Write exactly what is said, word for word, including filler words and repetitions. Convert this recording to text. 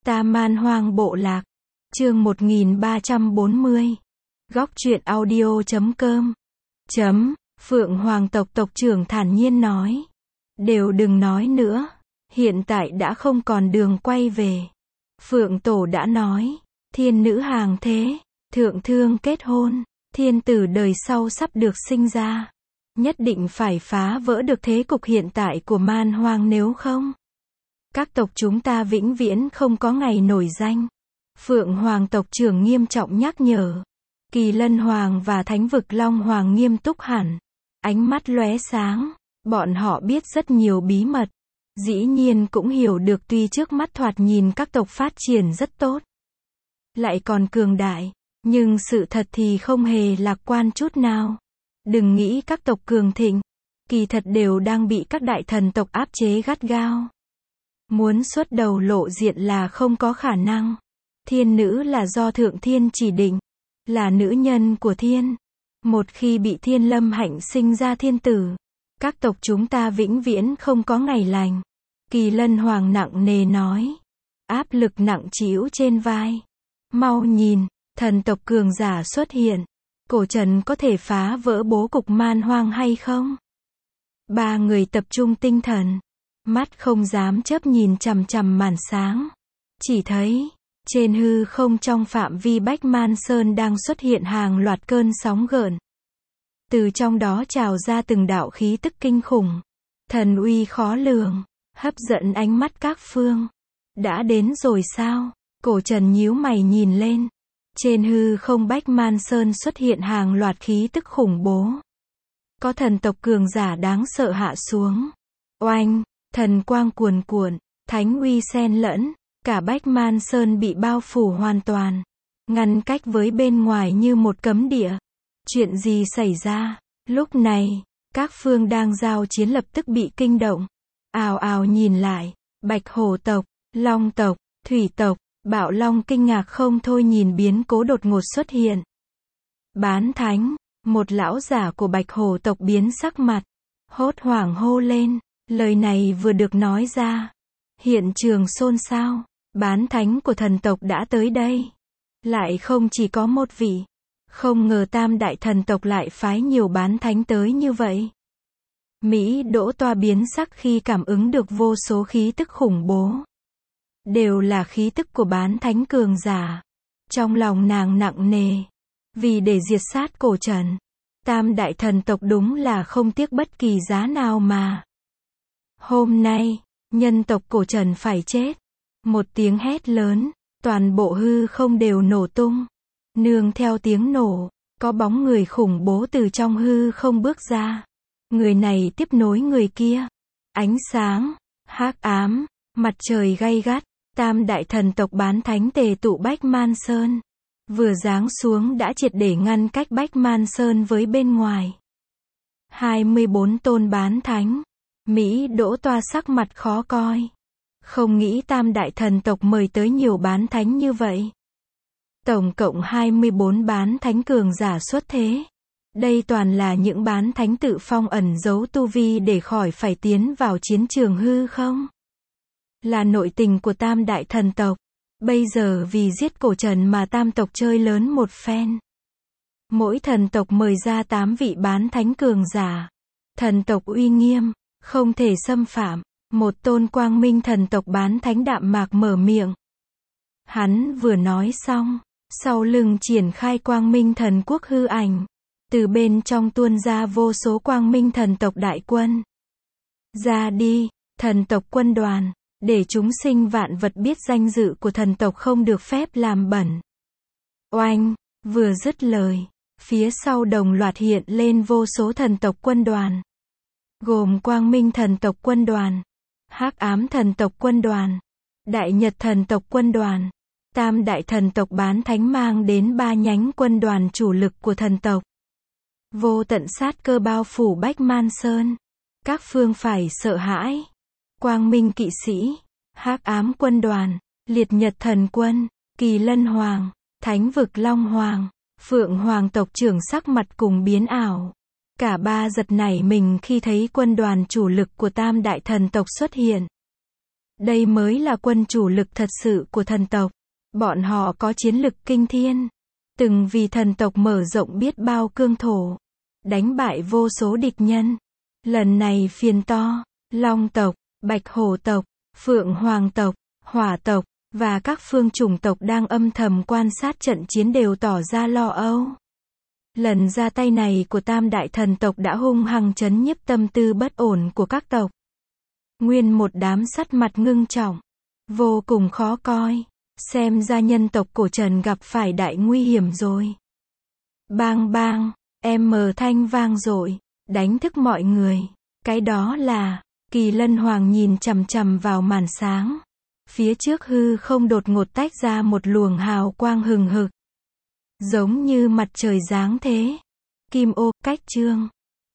Ta Man Hoang Bộ Lạc. Chương một nghìn ba trăm bốn mươi. Góc truyện audio chấm com. Chấm. Phượng Hoàng tộc tộc trưởng thản nhiên nói. Đều đừng nói nữa. Hiện tại đã không còn đường quay về. Phượng Tổ đã nói. Thiên nữ hàng thế. Thượng thương kết hôn. Thiên tử đời sau sắp được sinh ra. Nhất định phải phá vỡ được thế cục hiện tại của Man Hoang, nếu không các tộc chúng ta vĩnh viễn không có ngày nổi danh. Phượng Hoàng tộc trưởng nghiêm trọng nhắc nhở. Kỳ Lân Hoàng và Thánh Vực Long Hoàng nghiêm túc hẳn. Ánh mắt lóe sáng. Bọn họ biết rất nhiều bí mật. Dĩ nhiên cũng hiểu được tuy trước mắt thoạt nhìn các tộc phát triển rất tốt, lại còn cường đại, nhưng sự thật thì không hề lạc quan chút nào. Đừng nghĩ các tộc cường thịnh, kỳ thật đều đang bị các đại thần tộc áp chế gắt gao. Muốn xuất đầu lộ diện là không có khả năng. Thiên nữ là do Thượng Thiên chỉ định, là nữ nhân của thiên. Một khi bị Thiên Lâm hạnh sinh ra thiên tử, các tộc chúng ta vĩnh viễn không có ngày lành. Kỳ Lân Hoàng nặng nề nói. Áp lực nặng trĩu trên vai. Mau nhìn, thần tộc cường giả xuất hiện. Cổ Trần có thể phá vỡ bố cục Man Hoang hay không? Ba người tập trung tinh thần. Mắt không dám chớp nhìn chằm chằm màn sáng. Chỉ thấy, trên hư không trong phạm vi Bách Man Sơn đang xuất hiện hàng loạt cơn sóng gợn. Từ trong đó trào ra từng đạo khí tức kinh khủng. Thần uy khó lường, hấp dẫn ánh mắt các phương. Đã đến rồi sao? Cổ Trần nhíu mày nhìn lên. Trên hư không Bách Man Sơn xuất hiện hàng loạt khí tức khủng bố. Có thần tộc cường giả đáng sợ hạ xuống. Oanh, thần quang cuồn cuộn, thánh uy xen lẫn, cả Bách Man Sơn bị bao phủ hoàn toàn, ngăn cách với bên ngoài như một cấm địa. Chuyện gì xảy ra? Lúc này, các phương đang giao chiến lập tức bị kinh động. Ào ào nhìn lại, Bạch Hổ tộc, Long tộc, Thủy tộc, Bạo Long kinh ngạc không thôi nhìn biến cố đột ngột xuất hiện. Bán thánh, một lão giả của Bạch Hổ tộc biến sắc mặt, hốt hoảng hô lên. Lời này vừa được nói ra, hiện trường xôn xao. Bán thánh của thần tộc đã tới đây. Lại không chỉ có một vị. Không ngờ tam đại thần tộc lại phái nhiều bán thánh tới như vậy. Mỹ Đỗ Toa biến sắc khi cảm ứng được vô số khí tức khủng bố. Đều là khí tức của bán thánh cường giả. Trong lòng nàng nặng nề. Vì để diệt sát Cổ Trần, tam đại thần tộc đúng là không tiếc bất kỳ giá nào mà. Hôm nay, nhân tộc Cổ Trần phải chết. Một tiếng hét lớn, toàn bộ hư không đều nổ tung. Nương theo tiếng nổ, có bóng người khủng bố từ trong hư không bước ra. Người này tiếp nối người kia. Ánh sáng, hắc ám, mặt trời gay gắt, tam đại thần tộc bán thánh tề tụ Bách Man Sơn. Vừa giáng xuống đã triệt để ngăn cách Bách Man Sơn với bên ngoài. hai mươi bốn tôn bán thánh. Mỹ Đỗ Toa sắc mặt khó coi. Không nghĩ tam đại thần tộc mời tới nhiều bán thánh như vậy. Tổng cộng hai mươi bốn bán thánh cường giả xuất thế. Đây toàn là những bán thánh tự phong ẩn giấu tu vi để khỏi phải tiến vào chiến trường hư không. Là nội tình của tam đại thần tộc. Bây giờ vì giết Cổ Trần mà tam tộc chơi lớn một phen. Mỗi thần tộc mời ra tám vị bán thánh cường giả. Thần tộc uy nghiêm, không thể xâm phạm. Một tôn quang minh thần tộc bán thánh đạm mạc mở miệng. Hắn vừa nói xong, sau lưng triển khai quang minh thần quốc hư ảnh. Từ bên trong tuôn ra vô số quang minh thần tộc đại quân. Ra đi, thần tộc quân đoàn, để chúng sinh vạn vật biết danh dự của thần tộc không được phép làm bẩn. Oanh, vừa dứt lời, phía sau đồng loạt hiện lên vô số thần tộc quân đoàn. Gồm quang minh thần tộc quân đoàn, hắc ám thần tộc quân đoàn, đại nhật thần tộc quân đoàn. Tam đại thần tộc bán thánh mang đến ba nhánh quân đoàn chủ lực của thần tộc. Vô tận sát cơ bao phủ Bách Man Sơn. Các phương phải sợ hãi. Quang minh kỵ sĩ, hắc ám quân đoàn, liệt nhật thần quân, Kỳ Lân Hoàng, Thánh Vực Long Hoàng, Phượng Hoàng tộc trưởng sắc mặt cùng biến ảo. Cả ba giật nảy mình khi thấy quân đoàn chủ lực của tam đại thần tộc xuất hiện. Đây mới là quân chủ lực thật sự của thần tộc. Bọn họ có chiến lực kinh thiên. Từng vì thần tộc mở rộng biết bao cương thổ. Đánh bại vô số địch nhân. Lần này phiền to. Long tộc, Bạch Hổ tộc, Phượng Hoàng tộc, Hỏa tộc, và các phương chủng tộc đang âm thầm quan sát trận chiến đều tỏ ra lo âu. Lần ra tay này của tam đại thần tộc đã hung hăng chấn nhiếp tâm tư bất ổn của các tộc. Nguyên một đám sắc mặt ngưng trọng. Vô cùng khó coi. Xem ra nhân tộc cổ Trần gặp phải đại nguy hiểm rồi. Bang bang, em mờ thanh vang dội, đánh thức mọi người. Cái đó là, Kỳ Lân Hoàng nhìn chằm chằm vào màn sáng. Phía trước hư không đột ngột tách ra một luồng hào quang hừng hực. Giống như mặt trời giáng thế. Kim ô, cách chương.